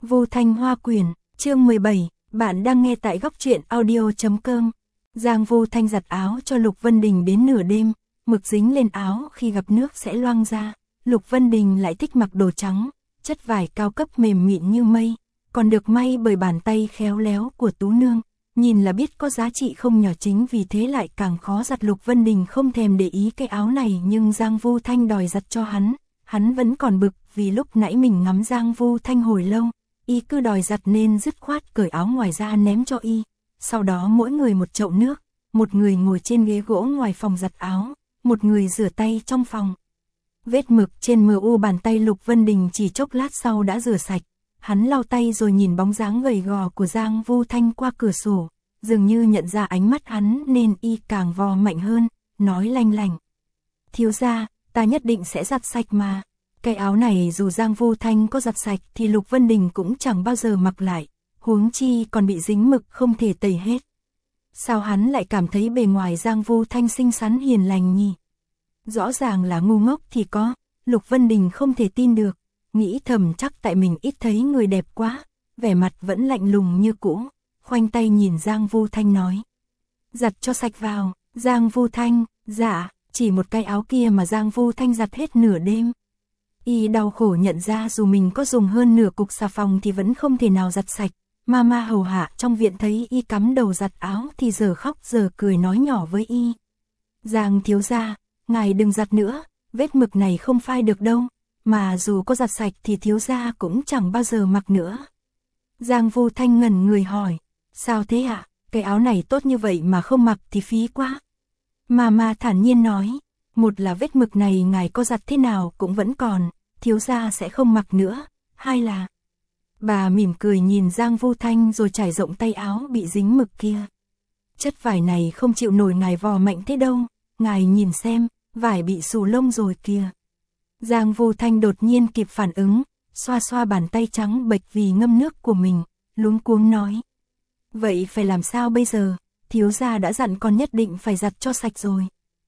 Vu Thanh Hoa Quyển, chương 17, bạn đang nghe tại góc truyện audio.com. Giang Vu Thanh giặt áo cho Lục Vân Đình đến nửa đêm, mực dính lên áo khi gặp nước sẽ loang ra. Lục Vân Đình lại thích mặc đồ trắng, chất vải cao cấp mềm mịn như mây, còn được may bởi bàn tay khéo léo của Tú Nương, nhìn là biết có giá trị không nhỏ, chính vì thế lại càng khó giặt. Lục Vân Đình không thèm để ý cái áo này, nhưng Giang Vu Thanh đòi giặt cho hắn vẫn còn bực vì lúc nãy mình ngắm Giang Vu Thanh hồi lâu, y cứ đòi giặt nên dứt khoát cởi áo ngoài ra ném cho y. Sau đó mỗi người một chậu nước, một người ngồi trên ghế gỗ ngoài phòng giặt áo, một người rửa tay trong phòng. Vết mực trên mu bàn tay Lục Vân Đình chỉ chốc lát sau đã rửa sạch. Hắn lau tay rồi nhìn bóng dáng gầy gò của Giang Vu Thanh qua cửa sổ, dường như nhận ra ánh mắt hắn nên y càng vò mạnh hơn, nói lanh lảnh: "Thiếu gia, ta nhất định sẽ giặt sạch mà." Cái áo này dù Giang Vu Thanh có giặt sạch thì Lục Vân Đình cũng chẳng bao giờ mặc lại, huống chi còn bị dính mực không thể tẩy hết. Sao hắn lại cảm thấy bề ngoài Giang Vu Thanh xinh xắn hiền lành nhỉ? Rõ ràng là ngu ngốc thì có. Lục Vân Đình không thể tin được, nghĩ thầm chắc tại mình ít thấy người đẹp quá, vẻ mặt vẫn lạnh lùng như cũ, khoanh tay nhìn Giang Vu Thanh nói: "Giặt cho sạch vào." Giang Vu Thanh: "Dạ." Chỉ một cái áo kia mà Giang Vu Thanh giặt hết nửa đêm. Y đau khổ nhận ra dù mình có dùng hơn nửa cục xà phòng thì vẫn không thể nào giặt sạch. Mama hầu hạ trong viện thấy y cắm đầu giặt áo thì giờ khóc giờ cười nói nhỏ với y: "Giang thiếu gia, ngài đừng giặt nữa, vết mực này không phai được đâu, mà dù có giặt sạch thì thiếu gia cũng chẳng bao giờ mặc nữa." Giang Vu Thanh ngẩn người hỏi: "Sao thế ạ? Cái áo này tốt như vậy mà không mặc thì phí quá." Mama thản nhiên nói: "Một là vết mực này ngài có giặt thế nào cũng vẫn còn, thiếu gia sẽ không mặc nữa, hai là..." Bà mỉm cười nhìn Giang Vu Thanh rồi trải rộng tay áo bị dính mực kia: "Chất vải này không chịu nổi ngài vò mạnh thế đâu, ngài nhìn xem, vải bị xù lông rồi kìa." Giang Vu Thanh đột nhiên kịp phản ứng, xoa xoa bàn tay trắng bệch vì ngâm nước của mình, luống cuống nói: "Vậy phải làm sao bây giờ? Thiếu gia đã dặn con nhất định phải giặt cho sạch rồi."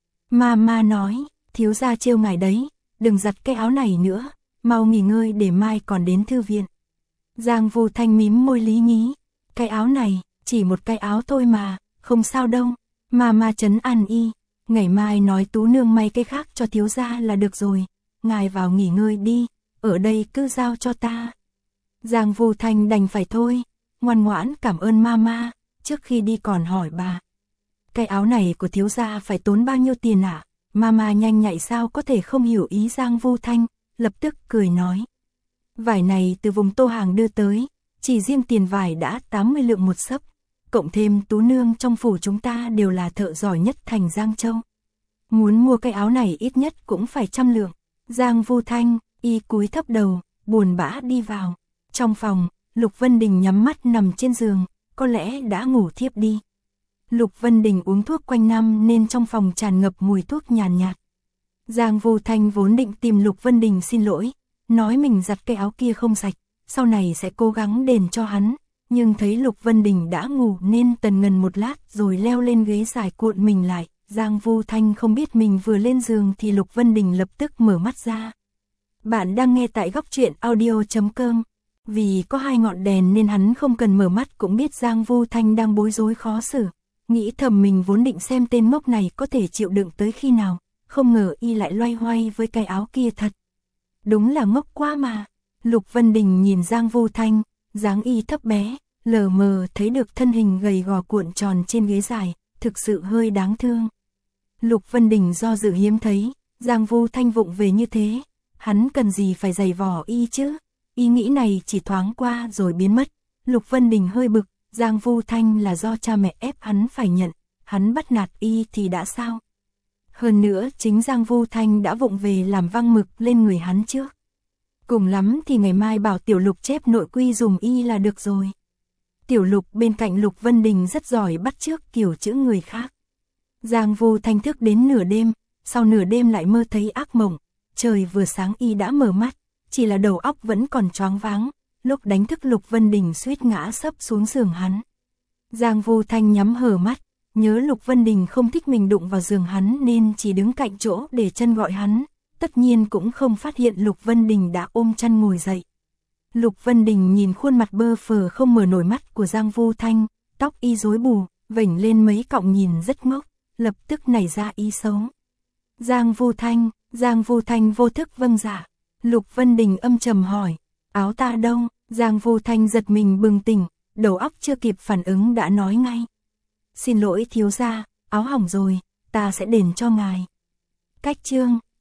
Mama nói: "Thiếu gia trêu ngài đấy, đừng giặt cái áo này nữa, mau nghỉ ngơi để mai còn đến thư viện." Giang Vu Thanh mím môi lý nhí: "Cái áo này, chỉ một cái áo thôi mà, không sao đâu." Mama trấn an y: "Ngày mai nói Tú Nương may cái khác cho thiếu gia là được rồi, ngài vào nghỉ ngơi đi, ở đây cứ giao cho ta." Giang Vu Thanh đành phải thôi, ngoan ngoãn cảm ơn Mama, trước khi đi còn hỏi bà: "Cái áo này của thiếu gia phải tốn bao nhiêu tiền ạ?" Mama nhanh nhạy sao có thể không hiểu ý Giang Vu Thanh, lập tức cười nói: "Vải này từ vùng Tô Hàng đưa tới, chỉ riêng tiền vải đã 80 lượng một xấp, cộng thêm Tú Nương trong phủ chúng ta đều là thợ giỏi nhất thành Giang Châu. Muốn mua cái áo này ít nhất cũng phải 100 lượng." Giang Vu Thanh, y cúi thấp đầu, buồn bã đi vào. Trong phòng, Lục Vân Đình nhắm mắt nằm trên giường, có lẽ đã ngủ thiếp đi. Lục Vân Đình uống thuốc quanh năm nên trong phòng tràn ngập mùi thuốc nhàn nhạt. Giang Vu Thanh vốn định tìm Lục Vân Đình xin lỗi, nói mình giặt cái áo kia không sạch, sau này sẽ cố gắng đền cho hắn, nhưng thấy Lục Vân Đình đã ngủ nên tần ngần một lát rồi leo lên ghế dài cuộn mình lại. Giang Vu Thanh không biết mình vừa lên giường thì Lục Vân Đình lập tức mở mắt ra. Bạn đang nghe tại góc truyện audio.com. Vì có hai ngọn đèn nên hắn không cần mở mắt cũng biết Giang Vu Thanh đang bối rối khó xử. Nghĩ thầm mình vốn định xem tên ngốc này có thể chịu đựng tới khi nào, không ngờ y lại loay hoay với cái áo kia thật. Đúng là ngốc quá mà. Lục Vân Đình nhìn Giang Vu Thanh, dáng y thấp bé, lờ mờ thấy được thân hình gầy gò cuộn tròn trên ghế dài, thực sự hơi đáng thương. Lục Vân Đình do dự hiếm thấy, Giang Vu Thanh vụng về như thế, hắn cần gì phải giày vò y chứ? Ý nghĩ này chỉ thoáng qua rồi biến mất. Lục Vân Đình hơi bực, Giang Vu Thanh là do cha mẹ ép hắn phải nhận, hắn bắt nạt y thì đã sao? Hơn nữa chính Giang Vu Thanh đã vụng về làm văng mực lên người hắn trước. Cùng lắm thì ngày mai bảo Tiểu Lục chép nội quy dùm y là được rồi. Tiểu Lục bên cạnh Lục Vân Đình rất giỏi bắt chước kiểu chữ người khác. Giang Vu Thanh thức đến nửa đêm, sau nửa đêm lại mơ thấy ác mộng, trời vừa sáng y đã mở mắt, chỉ là đầu óc vẫn còn choáng váng, lúc đánh thức Lục Vân Đình suýt ngã sấp xuống giường hắn. Giang Vu Thanh nhắm hờ mắt, nhớ Lục Vân Đình không thích mình đụng vào giường hắn nên chỉ đứng cạnh chỗ để chân gọi hắn, tất nhiên cũng không phát hiện Lục Vân Đình đã ôm chăn ngồi dậy. Lục Vân Đình nhìn khuôn mặt bơ phờ không mở nổi mắt của Giang Vu Thanh, tóc y rối bù, vểnh lên mấy cọng nhìn rất ngốc, lập tức nảy ra ý xấu. Giang Vu Thanh vô thức vâng dạ. Lục Vân Đình âm trầm hỏi, áo ta đâu? Giang Vu Thanh giật mình bừng tỉnh, đầu óc chưa kịp phản ứng đã nói ngay. Xin lỗi thiếu gia, áo hỏng rồi, ta sẽ đền cho ngài. Cách chương